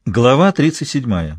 Глава 37.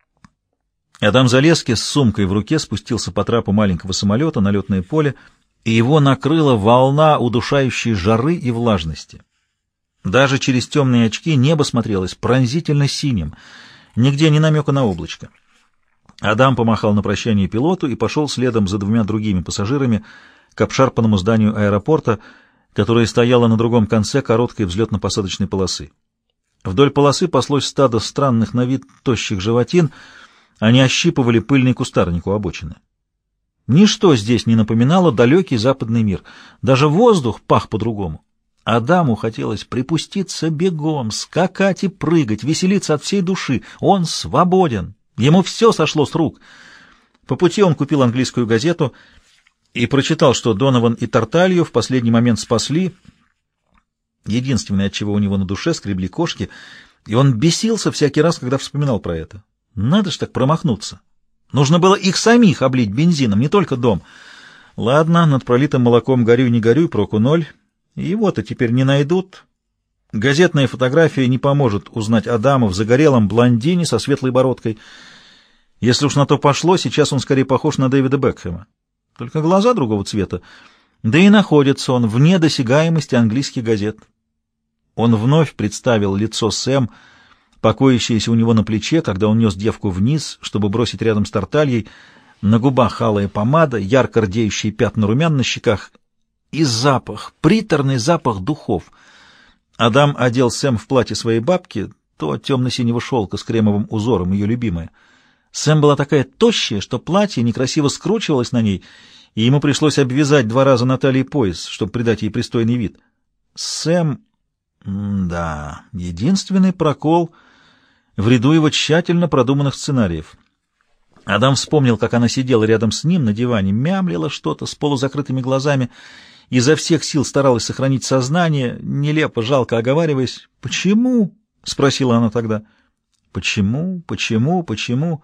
Адам Залески с сумкой в руке спустился по трапу маленького самолета на летное поле, и его накрыла волна удушающей жары и влажности. Даже через темные очки небо смотрелось пронзительно синим, нигде ни намека на облачко. Адам помахал на прощание пилоту и пошел следом за двумя другими пассажирами к обшарпанному зданию аэропорта, которое стояло на другом конце короткой взлетно-посадочной полосы. Вдоль полосы паслось стадо странных на вид тощих животин, они ощипывали пыльный кустарник у обочины. Ничто здесь не напоминало далекий западный мир, даже воздух пах по-другому. Адаму хотелось припуститься бегом, скакать и прыгать, веселиться от всей души. Он свободен, ему все сошло с рук. По пути он купил английскую газету и прочитал, что Донован и Тарталью в последний момент спасли. Единственное, от чего у него на душе скребли кошки, и он бесился всякий раз, когда вспоминал про это. Надо ж так промахнуться. Нужно было их самих облить бензином, не только дом. Ладно, над пролитым молоком горюй не горюй, проку ноль. Его-то теперь не найдут. Газетная фотография не поможет узнать Адама в загорелом блондине со светлой бородкой. Если уж на то пошло, сейчас он скорее похож на Дэвида Бекхэма. Только глаза другого цвета. Да и находится он вне досягаемости английских газет. Он вновь представил лицо Сэм, покоящееся у него на плече, когда он нес девку вниз, чтобы бросить рядом с Тартальей, на губах алая помада, ярко рдеющие пятна румян на щеках и запах, приторный запах духов. Адам одел Сэм в платье своей бабки, то темно-синего шелка с кремовым узором, ее любимое. Сэм была такая тощая, что платье некрасиво скручивалось на ней, и ему пришлось обвязать 2 раза на талии пояс, чтобы придать ей пристойный вид. Сэм... Да, единственный прокол в ряду его тщательно продуманных сценариев. Адам вспомнил, как она сидела рядом с ним на диване, мямлила что-то с полузакрытыми глазами, изо всех сил старалась сохранить сознание, нелепо, жалко оговариваясь. «Почему?» — спросила она тогда. «Почему? Почему? Почему?»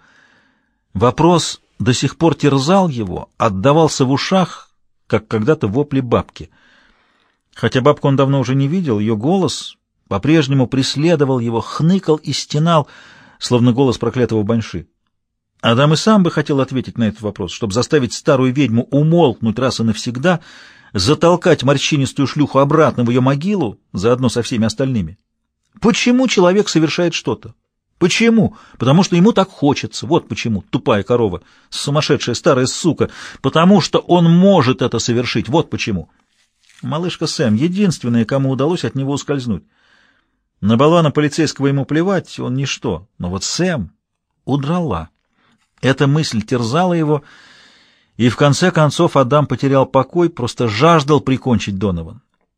Вопрос до сих пор терзал его, отдавался в ушах, как когда-то вопли бабки. Хотя бабку он давно уже не видел, ее голос по-прежнему преследовал его, хныкал и стенал, словно голос проклятого баньши. Адам и сам бы хотел ответить на этот вопрос, чтобы заставить старую ведьму умолкнуть раз и навсегда, затолкать морщинистую шлюху обратно в ее могилу, заодно со всеми остальными. Почему человек совершает что-то? Почему? Потому что ему так хочется. Вот почему, тупая корова, сумасшедшая старая сука. Потому что он может это совершить. Вот почему. Малышка Сэм — единственная, кому удалось от него ускользнуть. На болвана полицейского ему плевать, он ничто. Но вот Сэм удрала. Эта мысль терзала его, и в конце концов Адам потерял покой, просто жаждал прикончить Донован.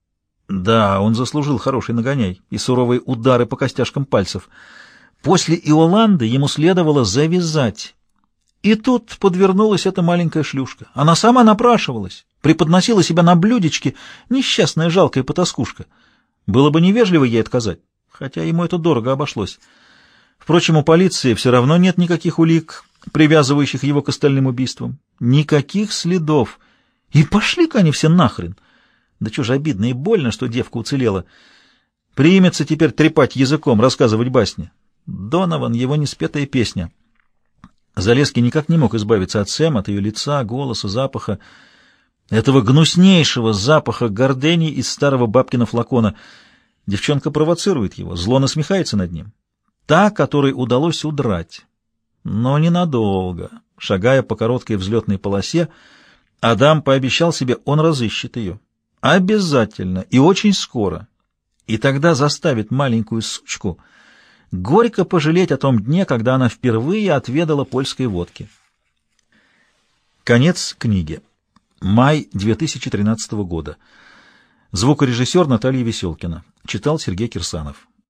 Да, он заслужил хороший нагоняй и суровые удары по костяшкам пальцев. После Иоланды ему следовало завязать. И тут подвернулась эта маленькая шлюшка. Она сама напрашивалась, преподносила себя на блюдечке, несчастная жалкая потаскушка. Было бы невежливо ей отказать, хотя ему это дорого обошлось. Впрочем, у полиции все равно нет никаких улик, привязывающих его к остальным убийствам. Никаких следов. И пошли-ка они все нахрен. Да чё же обидно и больно, что девка уцелела. Примется теперь трепать языком, рассказывать басни. Донован — его неспетая песня. Залески никак не мог избавиться от Сэм, от ее лица, голоса, запаха, этого гнуснейшего запаха гордений из старого бабкина флакона. Девчонка провоцирует его, зло насмехается над ним. Та, которой удалось удрать. Но ненадолго. Шагая по короткой взлетной полосе, Адам пообещал себе, он разыщет ее. Обязательно и очень скоро. И тогда заставит маленькую сучку горько пожалеть о том дне, когда она впервые отведала польской водки. Конец книги. Май 2013 года. Звукорежиссер Наталья Веселкина. Читал Сергей Кирсанов.